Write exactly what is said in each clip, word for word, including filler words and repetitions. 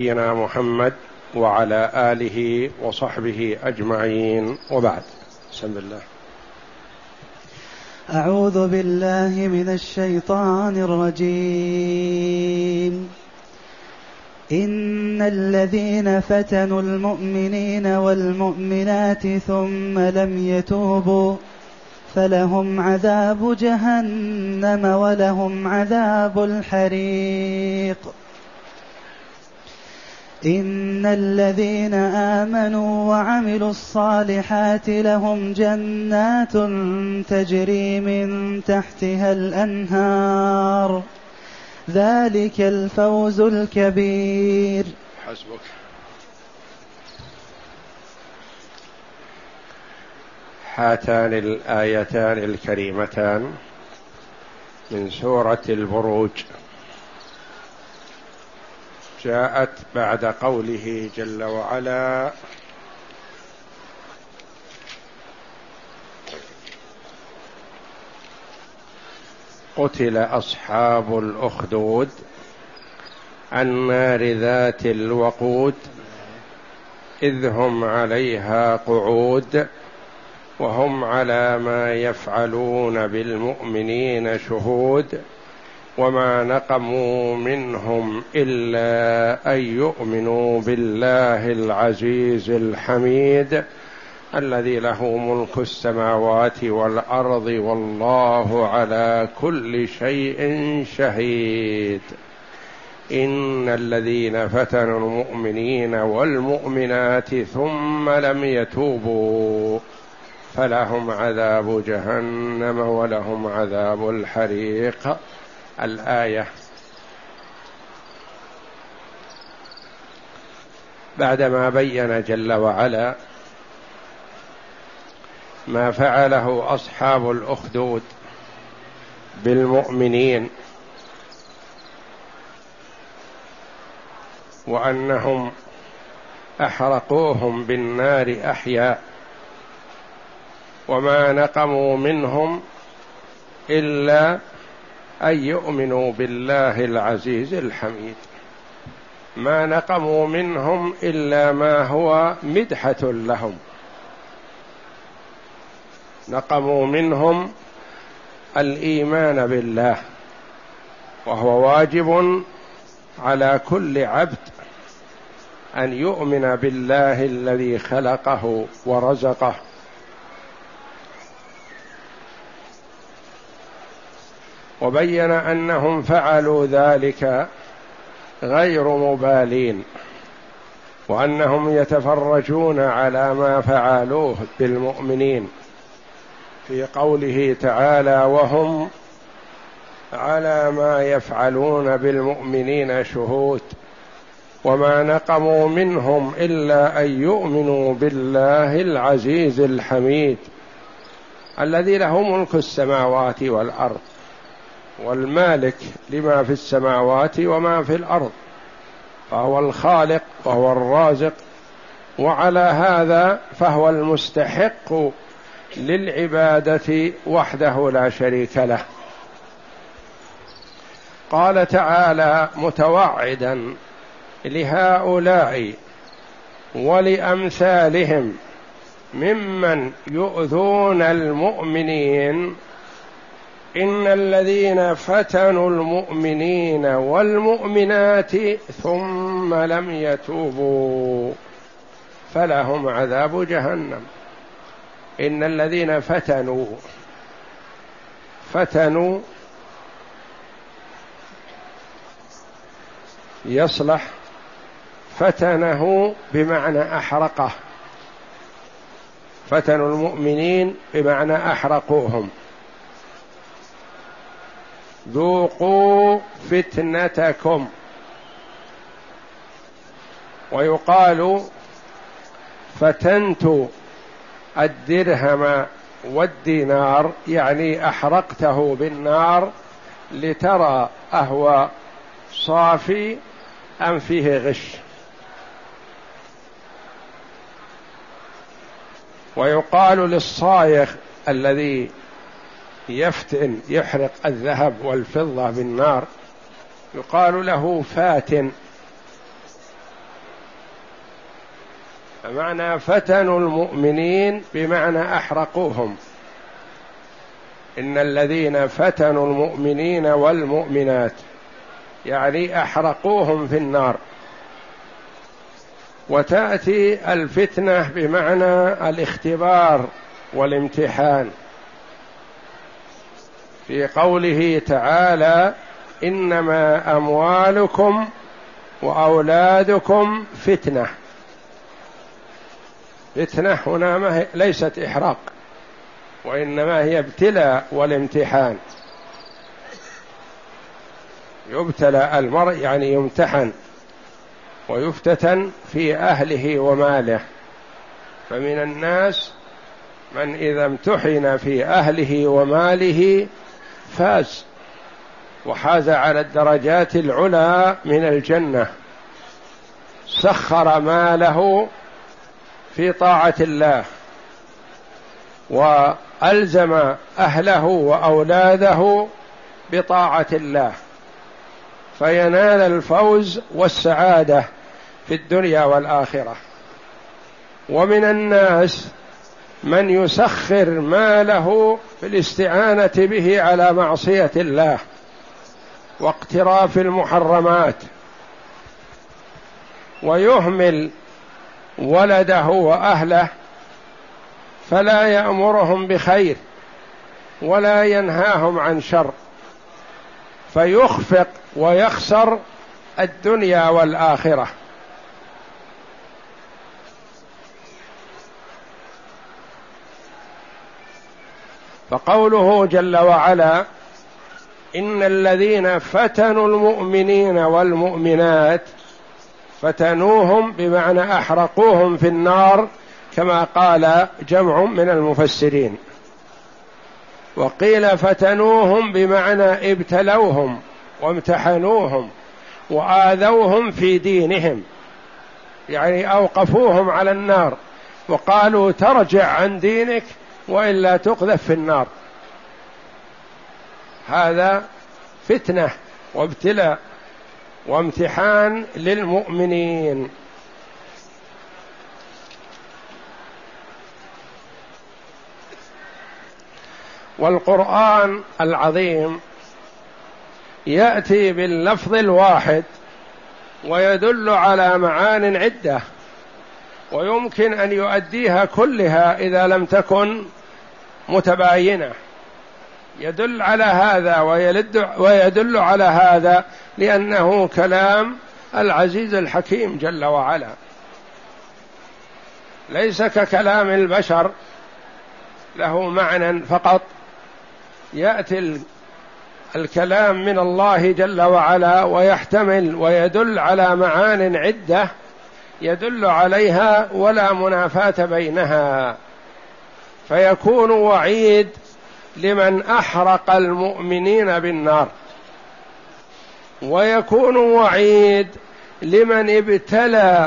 نبينا محمد وعلى آله وصحبه أجمعين، وبعد. بسم الله. أعوذ بالله من الشيطان الرجيم. إن الذين فتنوا المؤمنين والمؤمنات ثم لم يتوبوا فلهم عذاب جهنم ولهم عذاب الحريق. إن الذين آمنوا وعملوا الصالحات لهم جنات تجري من تحتها الأنهار، ذلك الفوز الكبير. حسبك. هاتان الآيتان الكريمتان من سورة البروج جاءت بعد قوله جل وعلا: قتل أصحاب الأخدود النار ذات الوقود إذ هم عليها قعود وهم على ما يفعلون بالمؤمنين شهود وما نقموا منهم إلا أن يؤمنوا بالله العزيز الحميد الذي له ملك السماوات والأرض والله على كل شيء شهيد. إن الذين فتنوا المؤمنين والمؤمنات ثم لم يتوبوا فلهم عذاب جهنم ولهم عذاب الحريق. الآية. بعدما بين جل وعلا ما فعله أصحاب الأخدود بالمؤمنين وأنهم أحرقوهم بالنار أحياء وما نقموا منهم إلا أن يؤمنوا بالله العزيز الحميد، ما نقموا منهم إلا ما هو مدحة لهم، نقموا منهم الإيمان بالله، وهو واجب على كل عبد أن يؤمن بالله الذي خلقه ورزقه. وبين أنهم فعلوا ذلك غير مبالين، وأنهم يتفرجون على ما فعلوه بالمؤمنين في قوله تعالى: وهم على ما يفعلون بالمؤمنين شهود وما نقموا منهم إلا أن يؤمنوا بالله العزيز الحميد الذي له ملك السماوات والأرض، والمالك لما في السماوات وما في الأرض، فهو الخالق وهو الرازق، وعلى هذا فهو المستحق للعبادة وحده لا شريك له. قال تعالى متوعدا لهؤلاء ولأمثالهم ممن يؤذون المؤمنين: إن الذين فتنوا المؤمنين والمؤمنات ثم لم يتوبوا فلهم عذاب جهنم. إن الذين فتنوا، فتنوا يصلح فتنه بمعنى أحرقه، فتنوا المؤمنين بمعنى أحرقوهم. ذوقوا فتنتكم. ويقال فتنت الدرهم والدينار، يعني أحرقته بالنار لترى أهو صافي أم فيه غش. ويقال للصايغ الذي يفتن يحرق الذهب والفضة بالنار يقال له فاتن، معنى فتنوا المؤمنين بمعنى أحرقوهم. إن الذين فتنوا المؤمنين والمؤمنات يعني أحرقوهم في النار. وتأتي الفتنة بمعنى الاختبار والامتحان في قوله تعالى: إنما أموالكم وأولادكم فتنة. فتنة هنا ما هي ليست إحراق، وإنما هي ابتلاء والامتحان. يبتلى المرء يعني يمتحن ويفتتن في أهله وماله. فمن الناس من إذا امتحن في أهله وماله فاز وحاز على الدرجات العلى من الجنة، سخر ماله في طاعة الله وألزم أهله وأولاده بطاعة الله، فينال الفوز والسعادة في الدنيا والآخرة. ومن الناس من يسخر ماله في الاستعانة به على معصية الله واقتراف المحرمات، ويهمل ولده وأهله فلا يأمرهم بخير ولا ينهاهم عن شر، فيخفق ويخسر الدنيا والآخرة. فقوله جل وعلا: إن الذين فتنوا المؤمنين والمؤمنات، فتنوهم بمعنى أحرقوهم في النار كما قال جمع من المفسرين. وقيل فتنوهم بمعنى ابتلوهم وامتحنوهم وآذوهم في دينهم، يعني أوقفوهم على النار وقالوا ترجع عن دينك وإلا تقذف في النار. هذا فتنة وابتلاء وامتحان للمؤمنين. والقرآن العظيم يأتي باللفظ الواحد ويدل على معان عدة، ويمكن أن يؤديها كلها إذا لم تكن متباينة. يدل على هذا ويدل على هذا لأنه كلام العزيز الحكيم جل وعلا، ليس ككلام البشر له معنى فقط. يأتي الكلام من الله جل وعلا ويحتمل ويدل على معان عدة يدل عليها ولا منافاة بينها، فيكون وعيد لمن أحرق المؤمنين بالنار، ويكون وعيد لمن ابتلى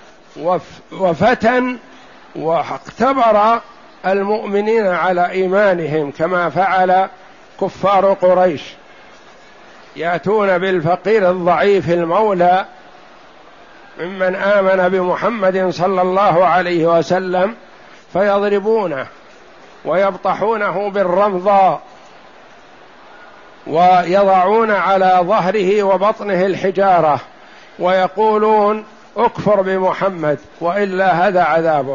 وفتن واختبر المؤمنين على إيمانهم كما فعل كفار قريش، يأتون بالفقير الضعيف المولى ممن آمن بمحمد صلى الله عليه وسلم فيضربونه ويبطحونه بالرمضاء ويضعون على ظهره وبطنه الحجارة ويقولون اكفر بمحمد وإلا هذا عذابك.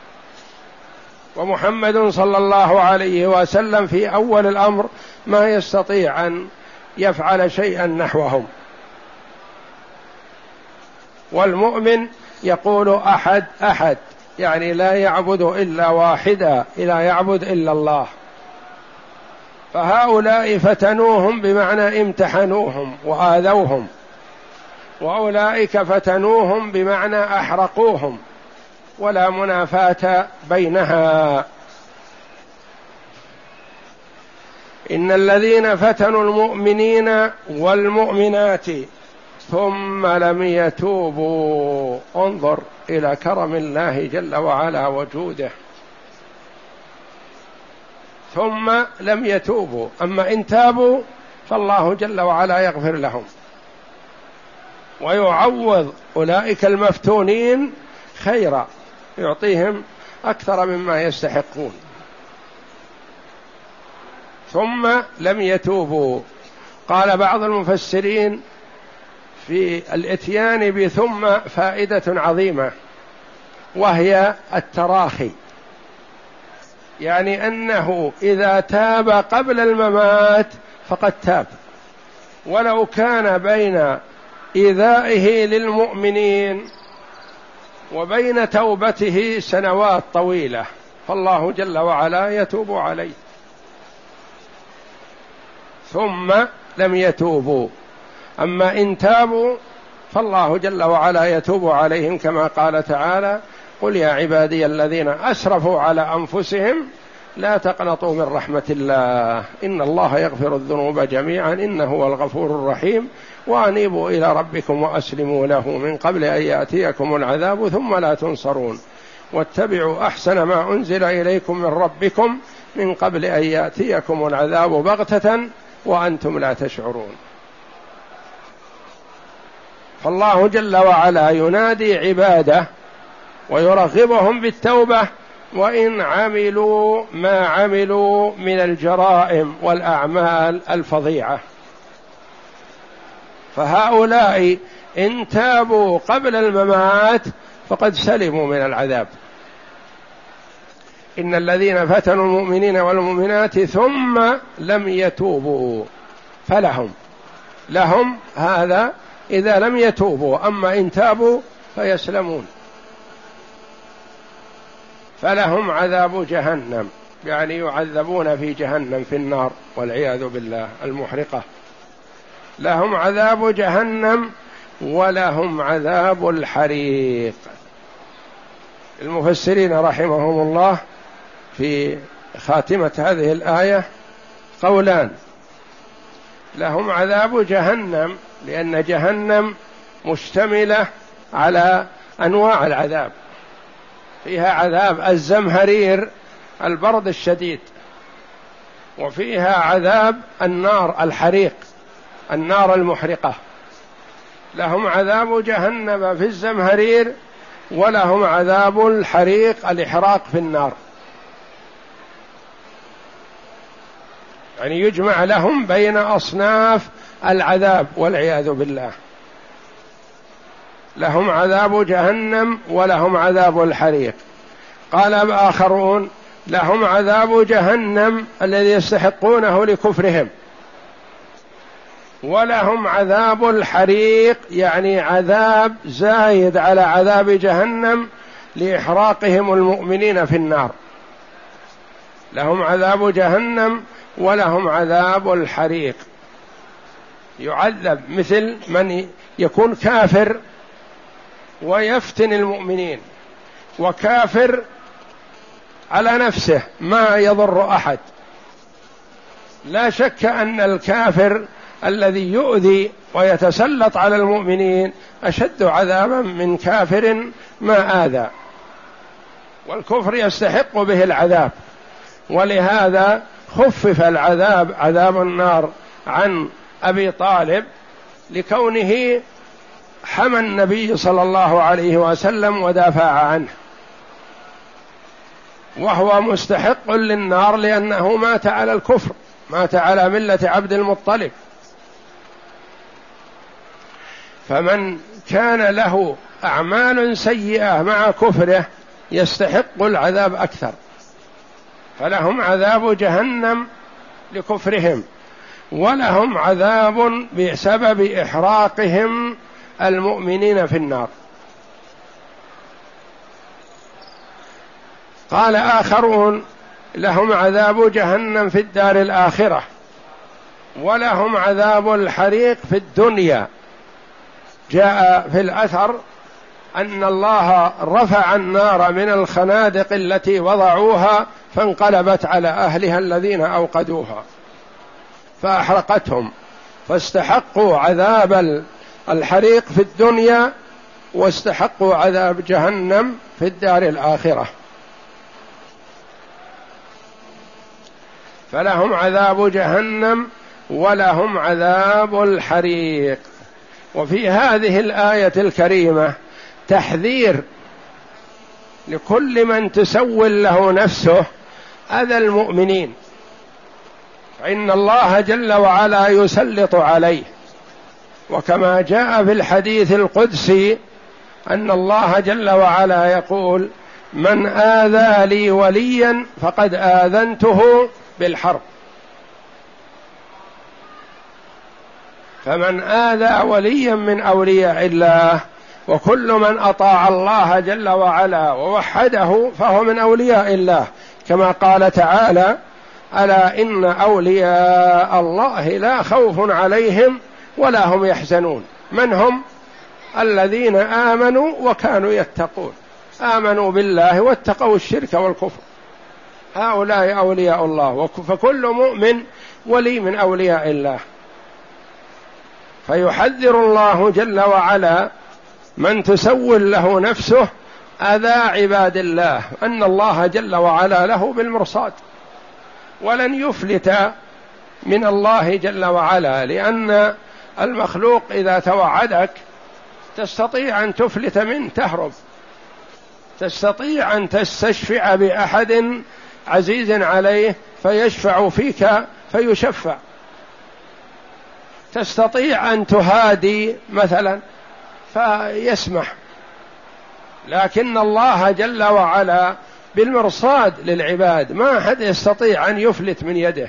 ومحمد صلى الله عليه وسلم في أول الأمر ما يستطيع أن يفعل شيئا نحوهم. والمؤمن يقول أحد أحد، يعني لا يعبد إلا واحدا، لا يعبد إلا الله. فهؤلاء فتنوهم بمعنى امتحنوهم وآذوهم، وأولئك فتنوهم بمعنى أحرقوهم، ولا منافاة بينها. إن الذين فتنوا المؤمنين والمؤمنات ثم لم يتوبوا، انظر إلى كرم الله جل وعلا وجوده، ثم لم يتوبوا، أما إن تابوا فالله جل وعلا يغفر لهم ويعوض أولئك المفتونين خيرا يعطيهم أكثر مما يستحقون. ثم لم يتوبوا. قال بعض المفسرين في الإتيان بثم فائدة عظيمة، وهي التراخي، يعني أنه إذا تاب قبل الممات فقد تاب، ولو كان بين إيذائه للمؤمنين وبين توبته سنوات طويلة، فالله جل وعلا يتوب عليه. ثم لم يتوبوا، أما إن تابوا فالله جل وعلا يتوب عليهم، كما قال تعالى: قل يا عبادي الذين أسرفوا على أنفسهم لا تقنطوا من رحمة الله إن الله يغفر الذنوب جميعا إنه هو الغفور الرحيم وأنيبوا إلى ربكم وأسلموا له من قبل أن يأتيكم العذاب ثم لا تنصرون واتبعوا أحسن ما أنزل إليكم من ربكم من قبل أن يأتيكم العذاب بغتة وأنتم لا تشعرون. فالله جل وعلا ينادي عباده ويرغبهم بالتوبة وإن عملوا ما عملوا من الجرائم والأعمال الفظيعة. فهؤلاء إن تابوا قبل الممات فقد سلموا من العذاب. إن الذين فتنوا المؤمنين والمؤمنات ثم لم يتوبوا فلهم لهم هذا إذا لم يتوبوا، أما إن تابوا فيسلمون. فلهم عذاب جهنم، يعني يعذبون في جهنم في النار والعياذ بالله المحرقة. لهم عذاب جهنم ولهم عذاب الحريق. المفسرين رحمهم الله في خاتمة هذه الآية قولان: لهم عذاب جهنم لأن جهنم مشتملة على أنواع العذاب، فيها عذاب الزمهرير البرد الشديد، وفيها عذاب النار الحريق النار المحرقة. لهم عذاب جهنم في الزمهرير ولهم عذاب الحريق الإحراق في النار، يعني يجمع لهم بين أصناف العذاب والعياذ بالله. لهم عذاب جهنم ولهم عذاب الحريق. قال آخرون: لهم عذاب جهنم الذي يستحقونه لكفرهم، ولهم عذاب الحريق يعني عذاب زايد على عذاب جهنم لإحراقهم المؤمنين في النار. لهم عذاب جهنم ولهم عذاب الحريق، يعذب مثل من يكون كافر ويفتن المؤمنين، وكافر على نفسه ما يضر أحد. لا شك أن الكافر الذي يؤذي ويتسلط على المؤمنين أشد عذابا من كافر ما آذى، والكفر يستحق به العذاب. ولهذا خفف العذاب عذاب النار عن أبي طالب لكونه حمى النبي صلى الله عليه وسلم ودافع عنه، وهو مستحق للنار لأنه مات على الكفر، مات على ملة عبد المطلب. فمن كان له أعمال سيئة مع كفره يستحق العذاب أكثر. فلهم عذاب جهنم لكفرهم، ولهم عذاب بسبب إحراقهم المؤمنين في النار. قال آخرون: لهم عذاب جهنم في الدار الآخرة، ولهم عذاب الحريق في الدنيا. جاء في الأثر أن الله رفع النار من الخنادق التي وضعوها فانقلبت على أهلها الذين أوقدوها فأحرقتهم، فاستحقوا عذاب الحريق في الدنيا واستحقوا عذاب جهنم في الدار الآخرة. فلهم عذاب جهنم ولهم عذاب الحريق. وفي هذه الآية الكريمة تحذير لكل من تسول له نفسه أذى المؤمنين، فإن الله جل وعلا يسلط عليه. وكما جاء في الحديث القدسي أن الله جل وعلا يقول: من آذى لي وليا فقد آذنته بالحرب. فمن آذى وليا من أولياء الله، وكل من أطاع الله جل وعلا ووحده فهو من أولياء الله، كما قال تعالى: ألا إن أولياء الله لا خوف عليهم ولا هم يحزنون. من هم؟ الذين آمنوا وكانوا يتقون، آمنوا بالله واتقوا الشرك والكفر، هؤلاء أولياء الله. فكل مؤمن ولي من أولياء الله. فيحذر الله جل وعلا من تسول له نفسه أذى عباد الله، أن الله جل وعلا له بالمرصاد، ولن يفلت من الله جل وعلا، لأن المخلوق إذا توعدك تستطيع أن تفلت منه تهرب، تستطيع أن تستشفع بأحد عزيز عليه فيشفع فيك فيشفع، تستطيع أن تهادي مثلا فيسمح، لكن الله جل وعلا بالمرصاد للعباد، ما أحد يستطيع أن يفلت من يده.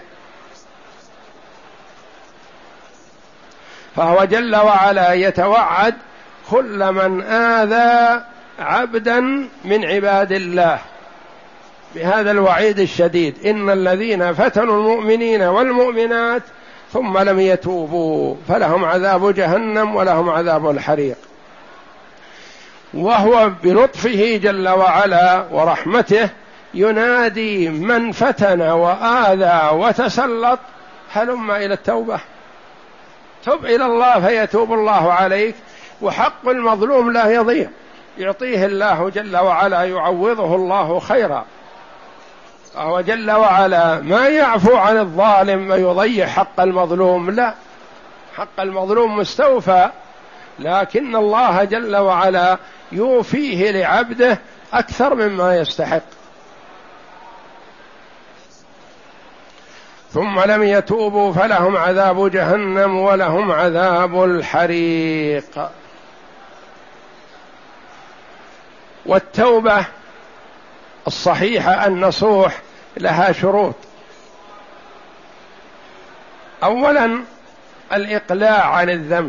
فهو جل وعلا يتوعد كل من آذى عبدا من عباد الله بهذا الوعيد الشديد: إن الذين فتنوا المؤمنين والمؤمنات ثم لم يتوبوا فلهم عذاب جهنم ولهم عذاب الحريق. وهو بلطفه جل وعلا ورحمته ينادي من فتن وآذى وتسلط: هلم إلى التوبة، تب إلى الله فيتوب الله عليك، وحق المظلوم لا يضيع، يعطيه الله جل وعلا، يعوضه الله خيرا. فهو جل وعلا ما يعفو عن الظالم ويضيع حق المظلوم، لا، حق المظلوم مستوفى، لكن الله جل وعلا يوفيه لعبده أكثر مما يستحق. ثم لم يتوبوا فلهم عذاب جهنم ولهم عذاب الحريق. والتوبة الصحيحة النصوح لها شروط: أولا الإقلاع عن الذنب،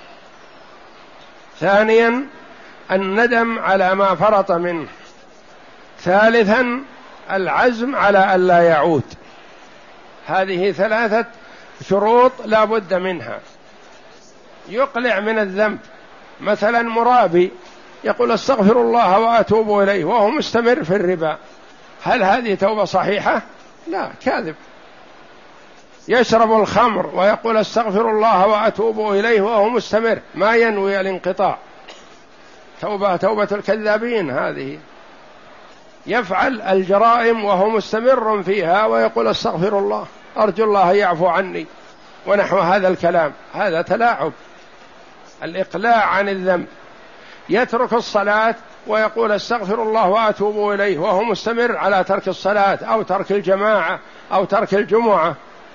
ثانيا الندم على ما فرط منه، ثالثا العزم على ألا يعود. هذه ثلاثة شروط لا بد منها. يقلع من الذنب، مثلا مرابي يقول استغفر الله وأتوب إليه وهو مستمر في الربا، هل هذه توبة صحيحة؟ لا، كاذب. يشرب الخمر ويقول استغفر الله وأتوب إليه وهو مستمر، ما ينوي الانقطاع، توبة توبة الكذابين هذه. يفعل الجرائم وهو مستمر فيها ويقول استغفر الله أرجو الله يعفو عني ونحو هذا الكلام، هذا تلاعب. الإقلاع عن الذنب. يترك الصلاة ويقول استغفر الله وأتوب إليه وهو مستمر على ترك الصلاة أو ترك الجماعة أو ترك الجمعة،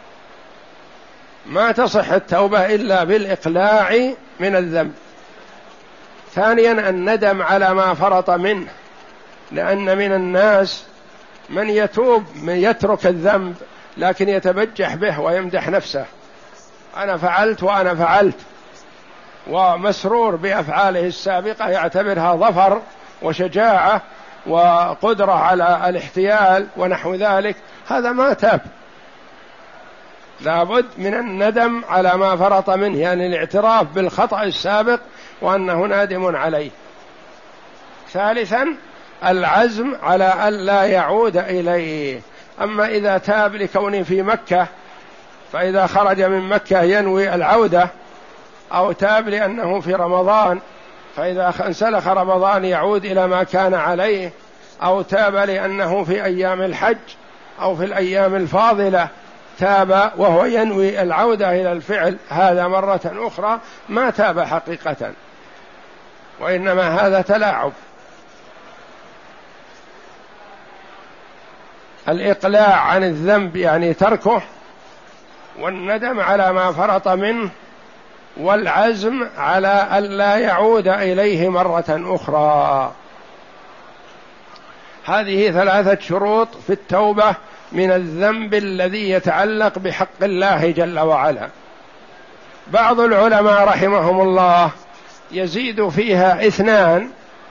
ما تصح التوبة إلا بالإقلاع من الذنب. ثانيا الندم على ما فرط منه، لأن من الناس من يتوب من يترك الذنب لكن يتبجح به ويمدح نفسه: أنا فعلت وأنا فعلت، ومسرور بأفعاله السابقة يعتبرها ظفر وشجاعة وقدرة على الاحتيال ونحو ذلك، هذا ما تاب. لابد من الندم على ما فرط منه، يعني الاعتراف بالخطأ السابق وأنه نادم عليه. ثالثا العزم على ألا يعود إليه. أما إذا تاب لكونه في مكة فإذا خرج من مكة ينوي العودة، أو تاب لأنه في رمضان فإذا انسلخ رمضان يعود إلى ما كان عليه، أو تاب لأنه في أيام الحج أو في الأيام الفاضلة تاب وهو ينوي العودة إلى الفعل، هذا مرة أخرى ما تاب حقيقة، وإنما هذا تلاعب. الإقلاع عن الذنب يعني تركه، والندم على ما فرط منه، والعزم على ألا يعود إليه مرة أخرى. هذه ثلاثة شروط في التوبة من الذنب الذي يتعلق بحق الله جل وعلا. بعض العلماء رحمهم الله يزيد فيها اثنان،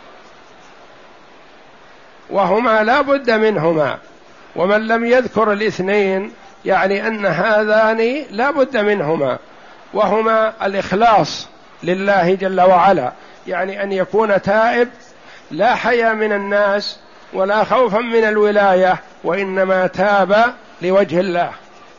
وهما لا بد منهما، ومن لم يذكر الاثنين يعني أن هذان لا بد منهما، وهما الإخلاص لله جل وعلا، يعني أن يكون تائب لا حياء من الناس ولا خوفا من الولاية، وإنما تاب لوجه الله.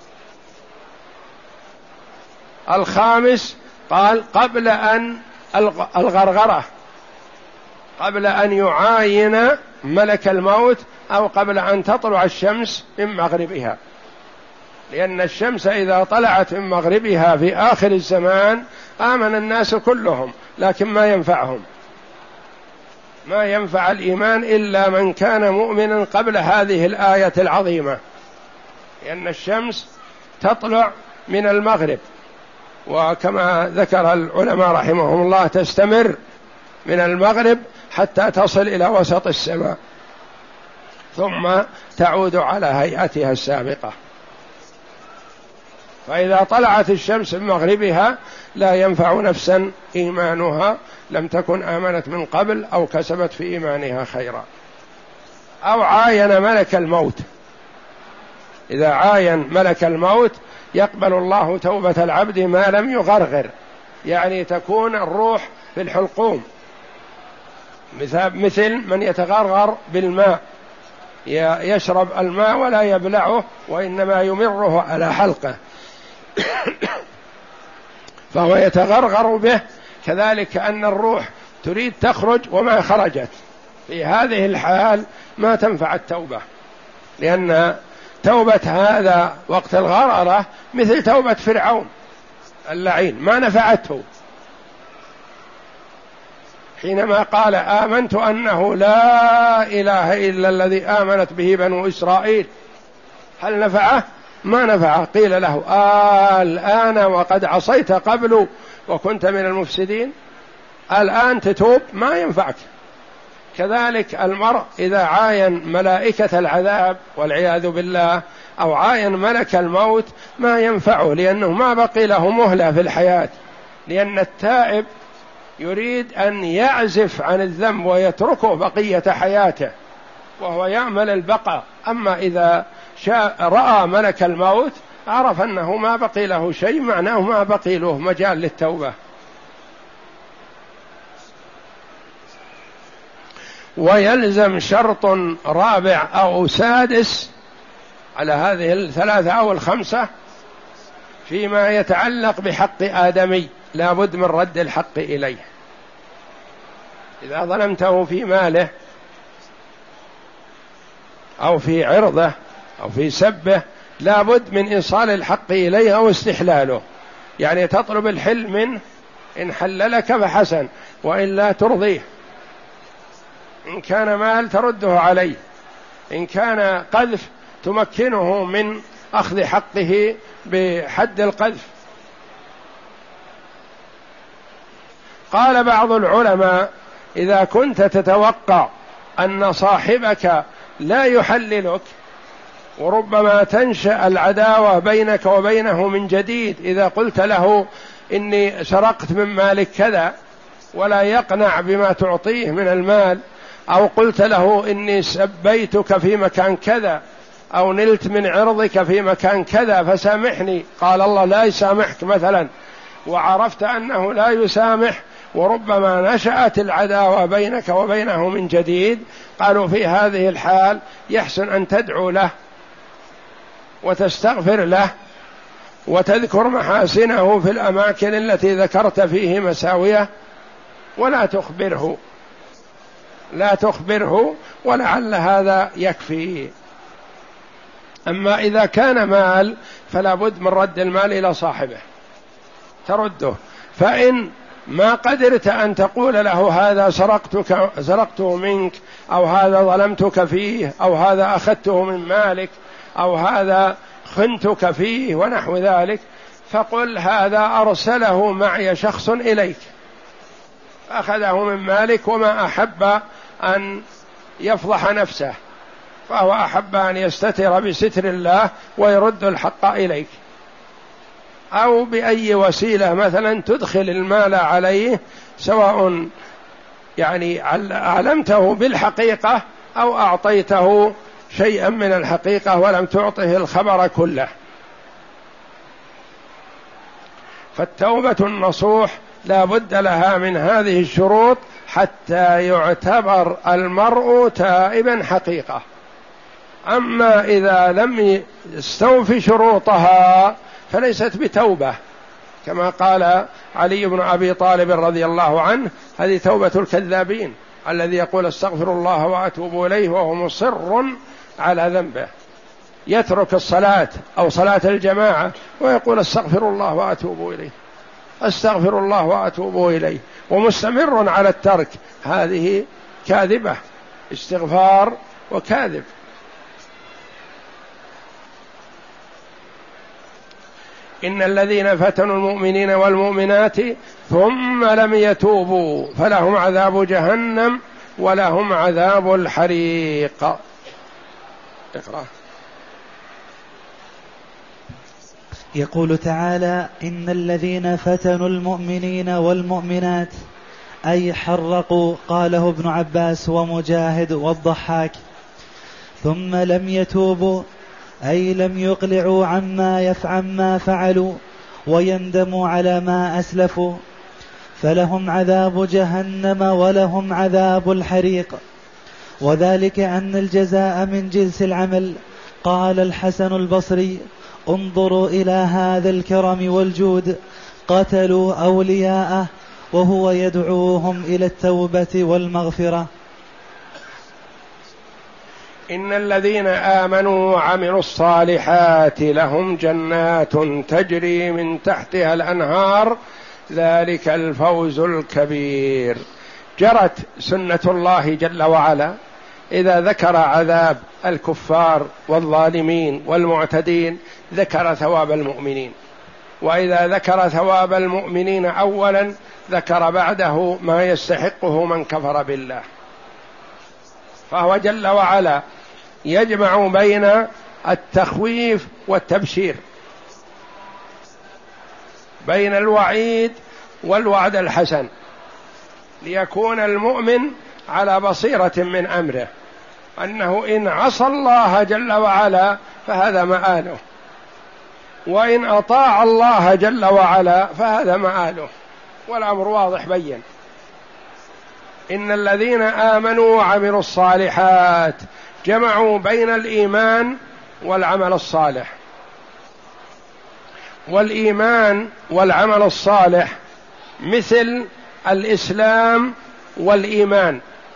الخامس قال قبل أن الغرغرة، قبل أن يعاين ملك الموت، أو قبل أن تطلع الشمس من مغربها، لأن الشمس إذا طلعت من مغربها في آخر الزمان آمن الناس كلهم، لكن ما ينفعهم، ما ينفع الإيمان إلا من كان مؤمنا قبل هذه الآية العظيمة، لأن الشمس تطلع من المغرب، وكما ذكر العلماء رحمهم الله تستمر من المغرب حتى تصل إلى وسط السماء، ثم تعود على هيئتها السابقة. فإذا طلعت الشمس من مغربها لا ينفع نفسا إيمانها لم تكن آمنت من قبل أو كسبت في إيمانها خيرا. أو عاين ملك الموت، إذا عاين ملك الموت يقبل الله توبة العبد ما لم يغرغر، يعني تكون الروح في الحلقوم، مثل من يتغرغر بالماء، يشرب الماء ولا يبلعه وإنما يمره على حلقه فهو يتغرغر به. كذلك أن الروح تريد تخرج وما خرجت، في هذه الحال ما تنفع التوبة، لأن توبة هذا وقت الغرغرة مثل توبة فرعون اللعين ما نفعته، حينما قال آمنت أنه لا إله إلا الذي آمنت به بنو إسرائيل، هل نفعه؟ ما نفعه. قيل له آه الآن وقد عصيت قبل وكنت من المفسدين، الآن تتوب ما ينفعك. كذلك المرء إذا عاين ملائكة العذاب والعياذ بالله أو عاين ملك الموت ما ينفعه، لأنه ما بقي له مهلة في الحياة، لأن التائب يريد أن يعزف عن الذنب ويتركه بقية حياته وهو يعمل البقاء. أما إذا شاء رأى ملك الموت عرف أنه ما بقي له شيء، معناه ما بقي له مجال للتوبة. ويلزم شرط رابع أو سادس على هذه الثلاثة أو الخمسة فيما يتعلق بحق آدمي، لا بد من رد الحق إليه. إذا ظلمته في ماله أو في عرضه أو في سبه لا بد من إيصال الحق إليه أو استحلاله، يعني تطلب الحل منه، إن حل لك فحسن وإلا ترضيه، إن كان مال ترده عليه، إن كان قذف تمكنه من أخذ حقه بحد القذف. قال بعض العلماء إذا كنت تتوقع أن صاحبك لا يحللك وربما تنشأ العداوة بينك وبينه من جديد، إذا قلت له إني سرقت من مالك كذا ولا يقنع بما تعطيه من المال، أو قلت له إني سبيتك في مكان كذا أو نلت من عرضك في مكان كذا فسامحني، قال الله لا يسامحك مثلا، وعرفت أنه لا يسامح وربما نشأت العداوة بينك وبينه من جديد، قالوا في هذه الحال يحسن أن تدعو له وتستغفر له وتذكر محاسنه في الأماكن التي ذكرت فيه مساوية، ولا تخبره لا تخبره ولعل هذا يكفي. أما إذا كان مال فلا بد من رد المال إلى صاحبه، ترده، فإن ما قدرت أن تقول له هذا سرقتك سرقته منك، أو هذا ظلمتك فيه، أو هذا أخذته من مالك، أو هذا خنتك فيه ونحو ذلك، فقل هذا أرسله معي شخص إليك أخذه من مالك وما أحب أن يفضح نفسه، فهو أحب أن يستتر بستر الله ويرد الحق إليك. أو بأي وسيلة مثلا تدخل المال عليه، سواء يعني علمته بالحقيقة أو أعطيته شيئا من الحقيقة ولم تعطه الخبر كله. فالتوبة النصوح لا بد لها من هذه الشروط حتى يعتبر المرء تائبا حقيقة. أما إذا لم يستوفي شروطها فليست بتوبة، كما قال علي بن أبي طالب رضي الله عنه: هذه توبة الكذابين، الذي يقول استغفر الله وأتوب إليه وهو مصر على ذنبه، يترك الصلاة أو صلاة الجماعة ويقول استغفر الله وأتوب إليه استغفر الله وأتوب إليه ومستمر على الترك، هذه كاذبة، استغفار وكاذب. إن الذين فتنوا المؤمنين والمؤمنات ثم لم يتوبوا فلهم عذاب جهنم ولهم عذاب الحريق. اقرأ. يقول تعالى: إن الذين فتنوا المؤمنين والمؤمنات أي حرقوا، قاله ابن عباس ومجاهد والضحاك. ثم لم يتوبوا أي لم يقلعوا عما يفعل ما فعلوا ويندموا على ما أسلفوا، فلهم عذاب جهنم ولهم عذاب الحريق، وذلك أن الجزاء من جنس العمل. قال الحسن البصري: انظروا إلى هذا الكرم والجود، قتلوا أولياءه وهو يدعوهم إلى التوبة والمغفرة. إن الذين آمنوا وعملوا الصالحات لهم جنات تجري من تحتها الأنهار ذلك الفوز الكبير. جرت سنة الله جل وعلا إذا ذكر عذاب الكفار والظالمين والمعتدين ذكر ثواب المؤمنين، وإذا ذكر ثواب المؤمنين أولا ذكر بعده ما يستحقه من كفر بالله. فهو جل وعلا يجمع بين التخويف والتبشير، بين الوعيد والوعد الحسن، ليكون المؤمن على بصيرة من أمره أنه إن عصى الله جل وعلا فهذا مآله، وإن أطاع الله جل وعلا فهذا مآله، والأمر واضح بين. إن الذين آمنوا وعملوا الصالحات جمعوا بين الإيمان والعمل الصالح، والإيمان والعمل الصالح مثل الإسلام والإيمان،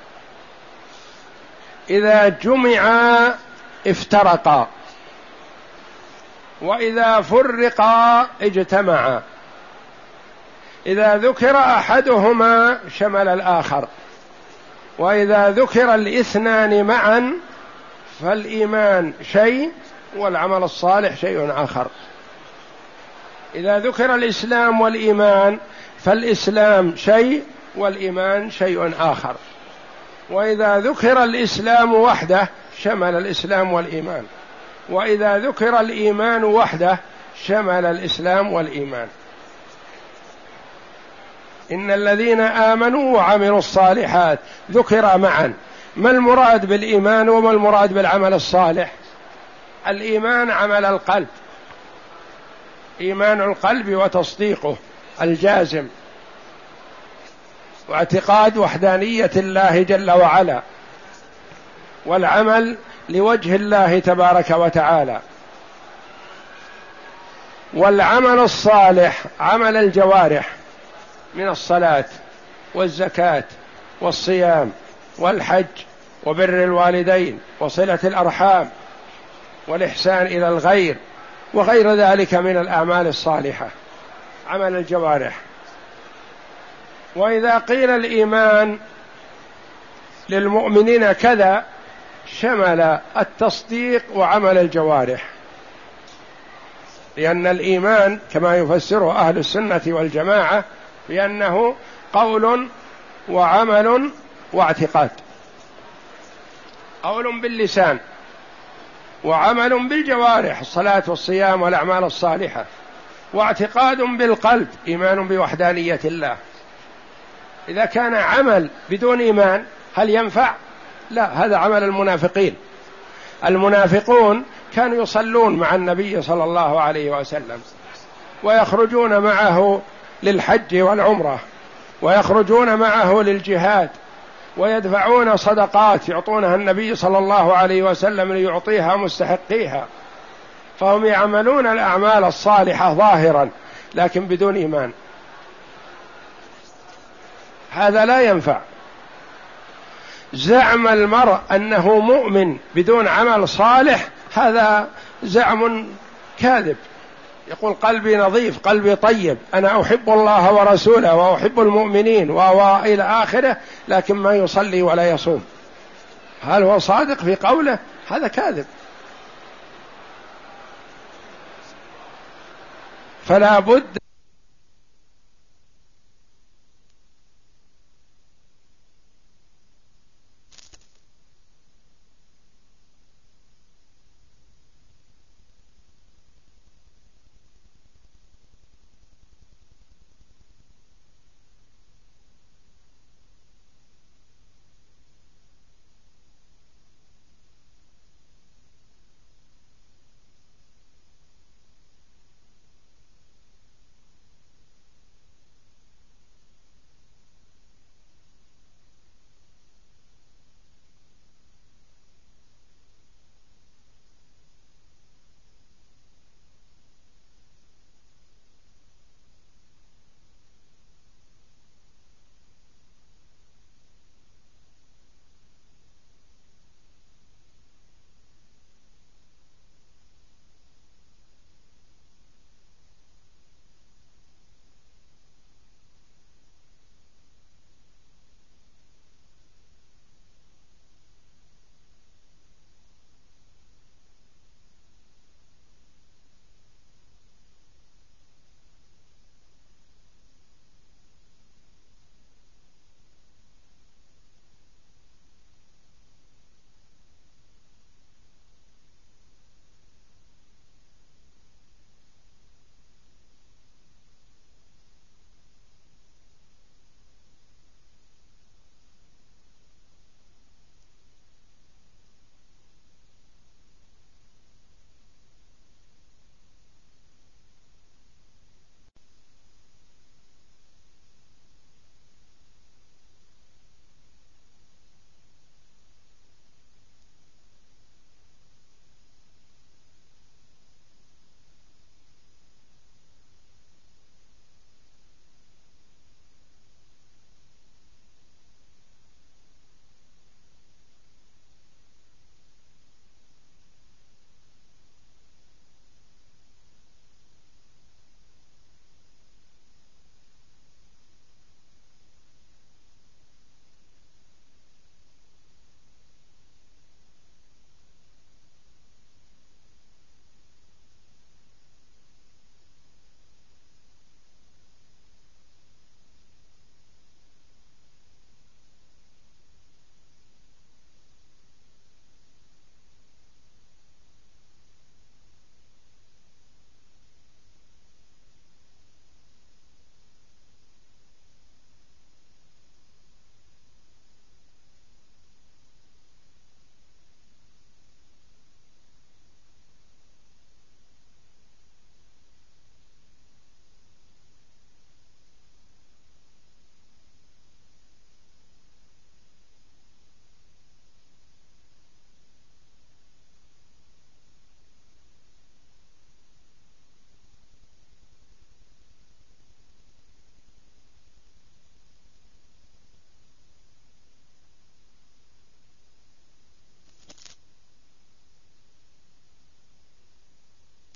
إذا جمعا افترقا وإذا فرقا اجتمعا، إذا ذكر أحدهما شمل الآخر، وإذا ذكر الاثنان معا فالإيمان شيء والعمل الصالح شيء آخر. إذا ذكر الإسلام والإيمان فالإسلام شيء والإيمان شيء آخر، وإذا ذكر الإسلام وحده شمل الإسلام والإيمان، وإذا ذكر الإيمان وحده شمل الإسلام والإيمان. إن الذين آمنوا وعملوا الصالحات ذكر معا. ما المراد بالإيمان وما المراد بالعمل الصالح؟ الإيمان عمل القلب، إيمان القلب وتصديقه الجازم، واعتقاد وحدانية الله جل وعلا، والعمل لوجه الله تبارك وتعالى. والعمل الصالح عمل الجوارح من الصلاة والزكاة والصيام والحج وبر الوالدين وصلة الأرحام والإحسان إلى الغير وغير ذلك من الأعمال الصالحة، عمل الجوارح. وإذا قيل الإيمان للمؤمنين كذا شمل التصديق وعمل الجوارح، لأن الإيمان كما يفسره أهل السنة والجماعة بأنه قول وعمل واعتقاد، قول باللسان وعمل بالجوارح، الصلاة والصيام والأعمال الصالحة، واعتقاد بالقلب، إيمان بوحدانية الله. إذا كان عمل بدون إيمان هل ينفع؟ لا، هذا عمل المنافقين. المنافقون كانوا يصلون مع النبي صلى الله عليه وسلم، ويخرجون معه للحج والعمرة، ويخرجون معه للجهاد، ويدفعون صدقات يعطونها النبي صلى الله عليه وسلم ليعطيها مستحقيها، فهم يعملون الأعمال الصالحة ظاهرا لكن بدون إيمان، هذا لا ينفع. زعم المرء أنه مؤمن بدون عمل صالح هذا زعم كاذب، يقول قلبي نظيف، قلبي طيب، أنا أحب الله ورسوله وأحب المؤمنين وإلى آخره، لكن ما يصلي ولا يصوم، هل هو صادق في قوله؟ هذا كاذب. فلا بد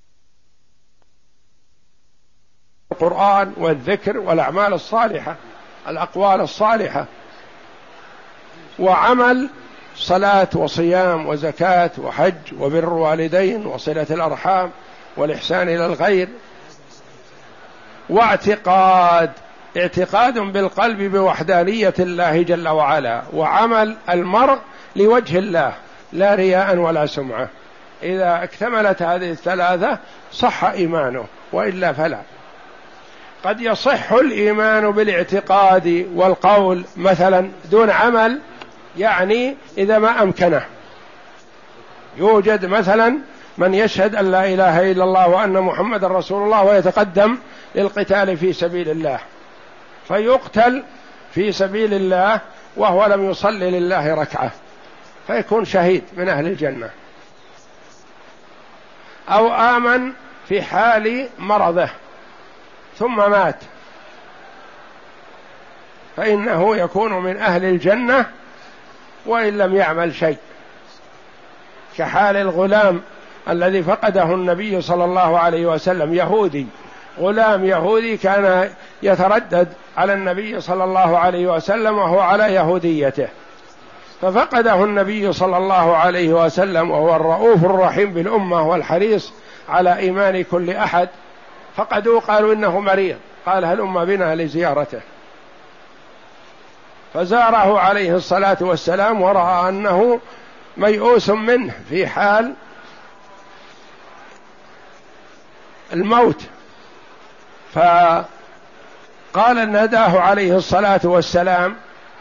القرآن والذكر والأعمال الصالحة، الأقوال الصالحة، وعمل صلاة وصيام وزكاة وحج وبر الوالدين وصلة الأرحام والإحسان إلى الغير، واعتقاد اعتقاد بالقلب بوحدانية الله جل وعلا، وعمل المرء لوجه الله لا رياء ولا سمعة. إذا اكتملت هذه الثلاثة صح إيمانه، وإلا فلا. قد يصح الإيمان بالاعتقاد والقول مثلا دون عمل، يعني إذا ما أمكنه. يوجد مثلا من يشهد أن لا إله إلا الله وأن محمد رسول الله ويتقدم للقتال في سبيل الله، فيقتل في سبيل الله وهو لم يصلي لله ركعة، فيكون شهيد من أهل الجنة. أو آمن في حال مرضه ثم مات، فإنه يكون من أهل الجنة وإن لم يعمل شيء، كحال الغلام الذي فقده النبي صلى الله عليه وسلم، يهودي، غلام يهودي كان يتردد على النبي صلى الله عليه وسلم وهو على يهوديته، ففقده النبي صلى الله عليه وسلم وهو الرؤوف الرحيم بالأمة والحريص على إيمان كل أحد. فقدوا قالوا إنه مريض، قال هلم بنا لزيارته، فزاره عليه الصلاة والسلام ورأى أنه ميؤوس منه في حال الموت، فقال نداه عليه الصلاة والسلام،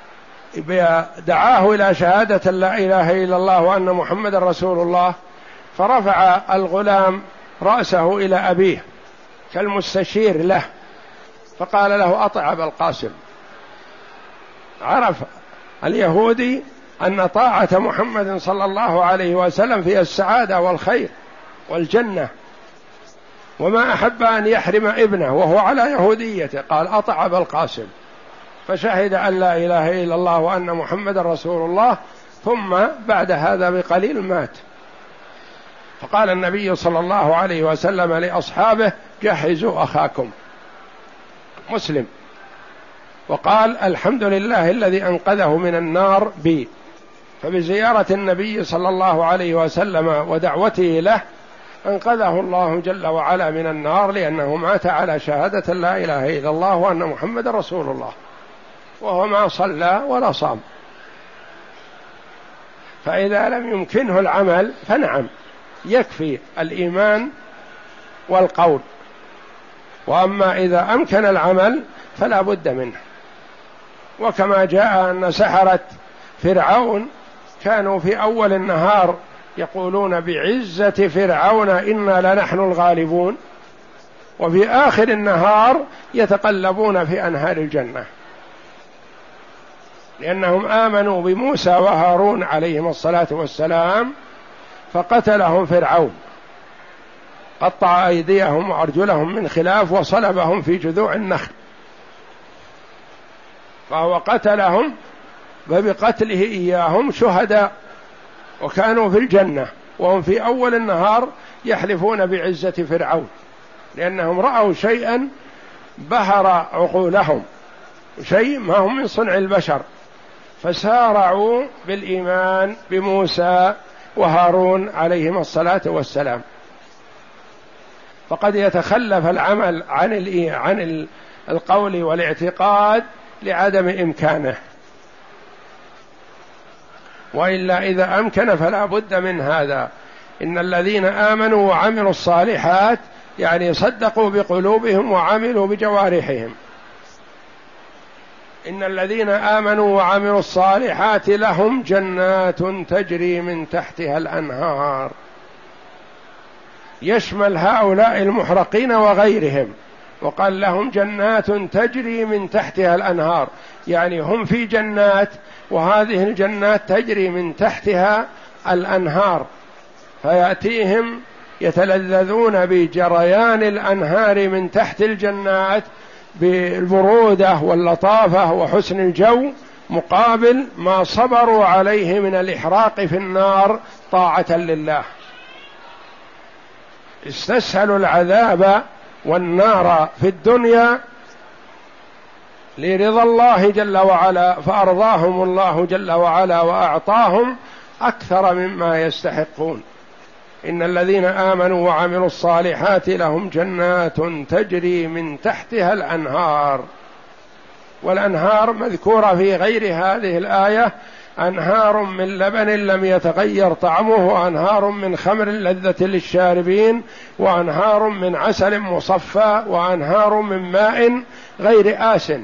دعاه إلى شهادة لا إله إلا الله وأن محمد رسول الله، فرفع الغلام رأسه إلى أبيه كالمستشير له، فقال له أطع أبا القاسم. عرف اليهودي أن طاعة محمد صلى الله عليه وسلم فيها السعادة والخير والجنة، وما أحب أن يحرم ابنه وهو على يهوديته، قال أطع أبا القاسم، فشهد أن لا إله إلا الله وأن محمد رسول الله، ثم بعد هذا بقليل مات. فقال النبي صلى الله عليه وسلم لأصحابه جهزوا أخاكم مسلم، وقال الحمد لله الذي أنقذه من النار بي. فبزيارة النبي صلى الله عليه وسلم ودعوته له أنقذه الله جل وعلا من النار، لأنه مات على شهادة لا إله إلا الله وأن محمد رسول الله، وهو ما صلى ولا صام. فإذا لم يمكنه العمل فنعم يكفي الإيمان والقول، وأما إذا أمكن العمل فلا بد منه. وكما جاء أن سحرة فرعون كانوا في أول النهار يقولون بعزة فرعون إنا لنحن الغالبون، وفي آخر النهار يتقلبون في أنهار الجنة، لأنهم آمنوا بموسى وهارون عليهم الصلاة والسلام، فقتلهم فرعون، قطع أيديهم وأرجلهم من خلاف وصلبهم في جذوع النخل، فهو قتلهم، فبقتله إياهم شهداء وكانوا في الجنة، وهم في أول النهار يحلفون بعزة فرعون، لأنهم رأوا شيئا بهر عقولهم، شيء ما هم من صنع البشر، فسارعوا بالإيمان بموسى وهارون عليهم الصلاة والسلام. فقد يتخلف العمل عن عن القول والاعتقاد لعدم إمكانه، وإلا إذا أمكن فلا بد من هذا. إن الذين آمنوا وعملوا الصالحات يعني صدقوا بقلوبهم وعملوا بجوارحهم. إن الذين آمنوا وعملوا الصالحات لهم جنات تجري من تحتها الأنهار، يشمل هؤلاء المحرقين وغيرهم، وقال لهم جنات تجري من تحتها الأنهار، يعني هم في جنات وهذه الجنات تجري من تحتها الأنهار، فيأتيهم يتلذذون بجريان الأنهار من تحت الجنات بالبرودة واللطافة وحسن الجو، مقابل ما صبروا عليه من الإحراق في النار طاعة لله. استسهلوا العذاب والنار في الدنيا لرضا الله جل وعلا، فأرضاهم الله جل وعلا وأعطاهم أكثر مما يستحقون. إن الذين آمنوا وعملوا الصالحات لهم جنات تجري من تحتها الأنهار. والأنهار مذكورة في غير هذه الآية: أنهار من لبن لم يتغير طعمه، وأنهار من خمر لذة للشاربين، وأنهار من عسل مصفى، وأنهار من ماء غير آسن،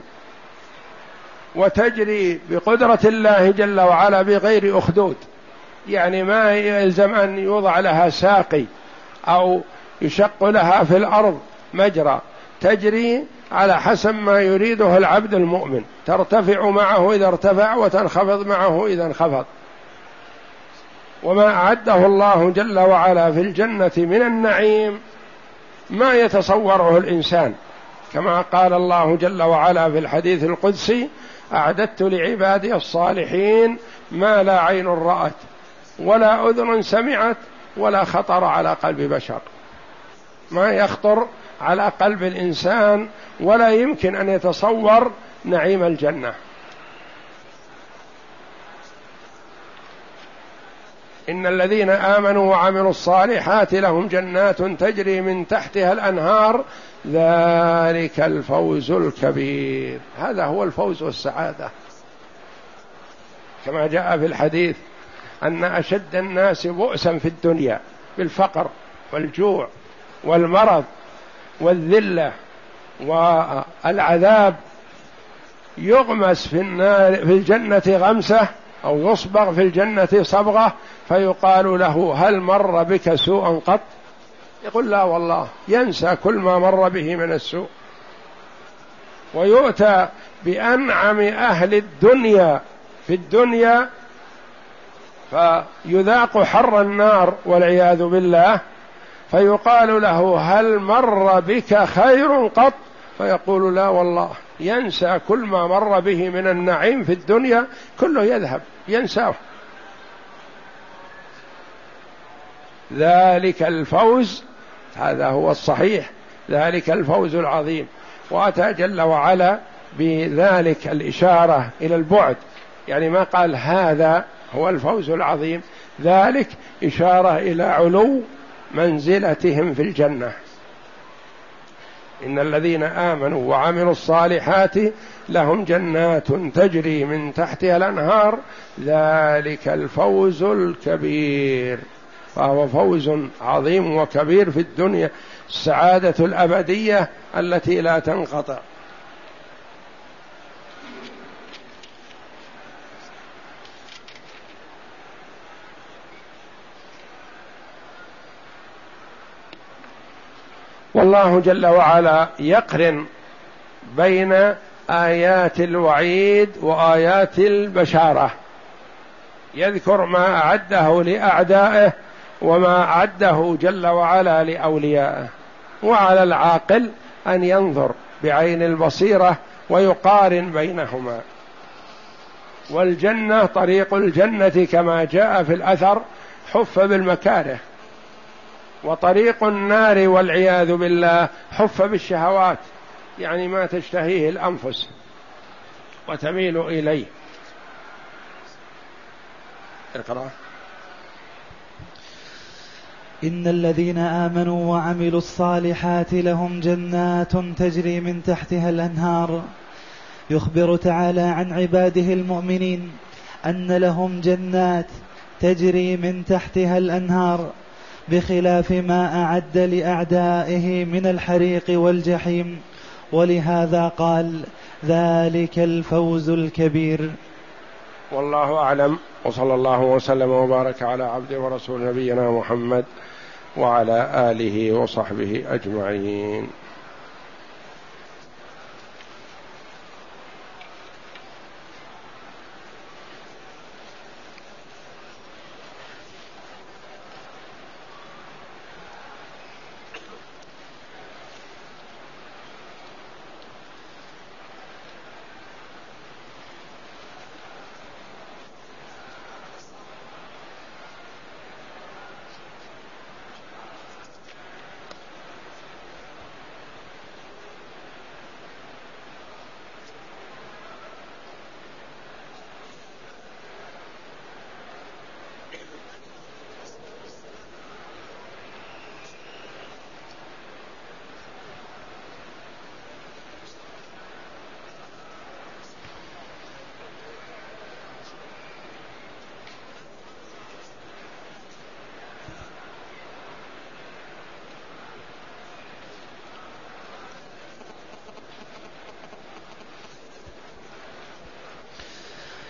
وتجري بقدرة الله جل وعلا بغير أخدود، يعني ما يلزم أن يوضع لها ساقي أو يشق لها في الأرض مجرى، تجري على حسب ما يريده العبد المؤمن، ترتفع معه إذا ارتفع وتنخفض معه إذا انخفض. وما أعده الله جل وعلا في الجنة من النعيم ما يتصوره الإنسان، كما قال الله جل وعلا في الحديث القدسي: أعددت لعبادي الصالحين ما لا عين رأت ولا أذن سمعت ولا خطر على قلب بشر. ما يخطر على قلب الإنسان ولا يمكن أن يتصور نعيم الجنة. إن الذين آمنوا وعملوا الصالحات لهم جنات تجري من تحتها الأنهار ذلك الفوز الكبير. هذا هو الفوز والسعادة، كما جاء في الحديث أن أشد الناس بؤسا في الدنيا بالفقر والجوع والمرض والذلة والعذاب يغمس في النار في الجنة غمسة أو يصبغ في الجنة صبغة، فيقال له: هل مر بك سوء قط؟ يقول: لا والله، ينسى كل ما مر به من السوء. ويؤتى بأنعم أهل الدنيا في الدنيا فيذاق حر النار والعياذ بالله، فيقال له: هل مر بك خير قط؟ فيقول: لا والله، ينسى كل ما مر به من النعيم في الدنيا، كله يذهب ينساه. ذلك الفوز، هذا هو الصحيح، ذلك الفوز العظيم. وأتى جل وعلا بذلك الإشارة إلى البعد، يعني ما قال هذا هو الفوز العظيم، ذلك إشارة إلى علو منزلتهم في الجنة. إن الذين آمنوا وعملوا الصالحات لهم جنات تجري من تحتها الأنهار ذلك الفوز الكبير. فهو فوز عظيم وكبير في الدنيا، السعادة الأبدية التي لا تنقطع. والله جل وعلا يقرن بين آيات الوعيد وآيات البشارة، يذكر ما أعده لأعدائه وما أعده جل وعلا لأوليائه. وعلى العاقل أن ينظر بعين البصيرة ويقارن بينهما. والجنة، طريق الجنة كما جاء في الأثر حف بالمكاره، وطريق النار والعياذ بالله حف بالشهوات، يعني ما تشتهيه الأنفس وتميل إليه. اقرأ. إن الذين آمنوا وعملوا الصالحات لهم جنات تجري من تحتها الأنهار. يخبر تعالى عن عباده المؤمنين أن لهم جنات تجري من تحتها الأنهار، بخلاف ما أعد لأعدائه من الحريق والجحيم، ولهذا قال ذلك الفوز الكبير. والله أعلم، وصلى الله وسلم وبارك على عبده ورسول نبينا محمد وعلى آله وصحبه أجمعين.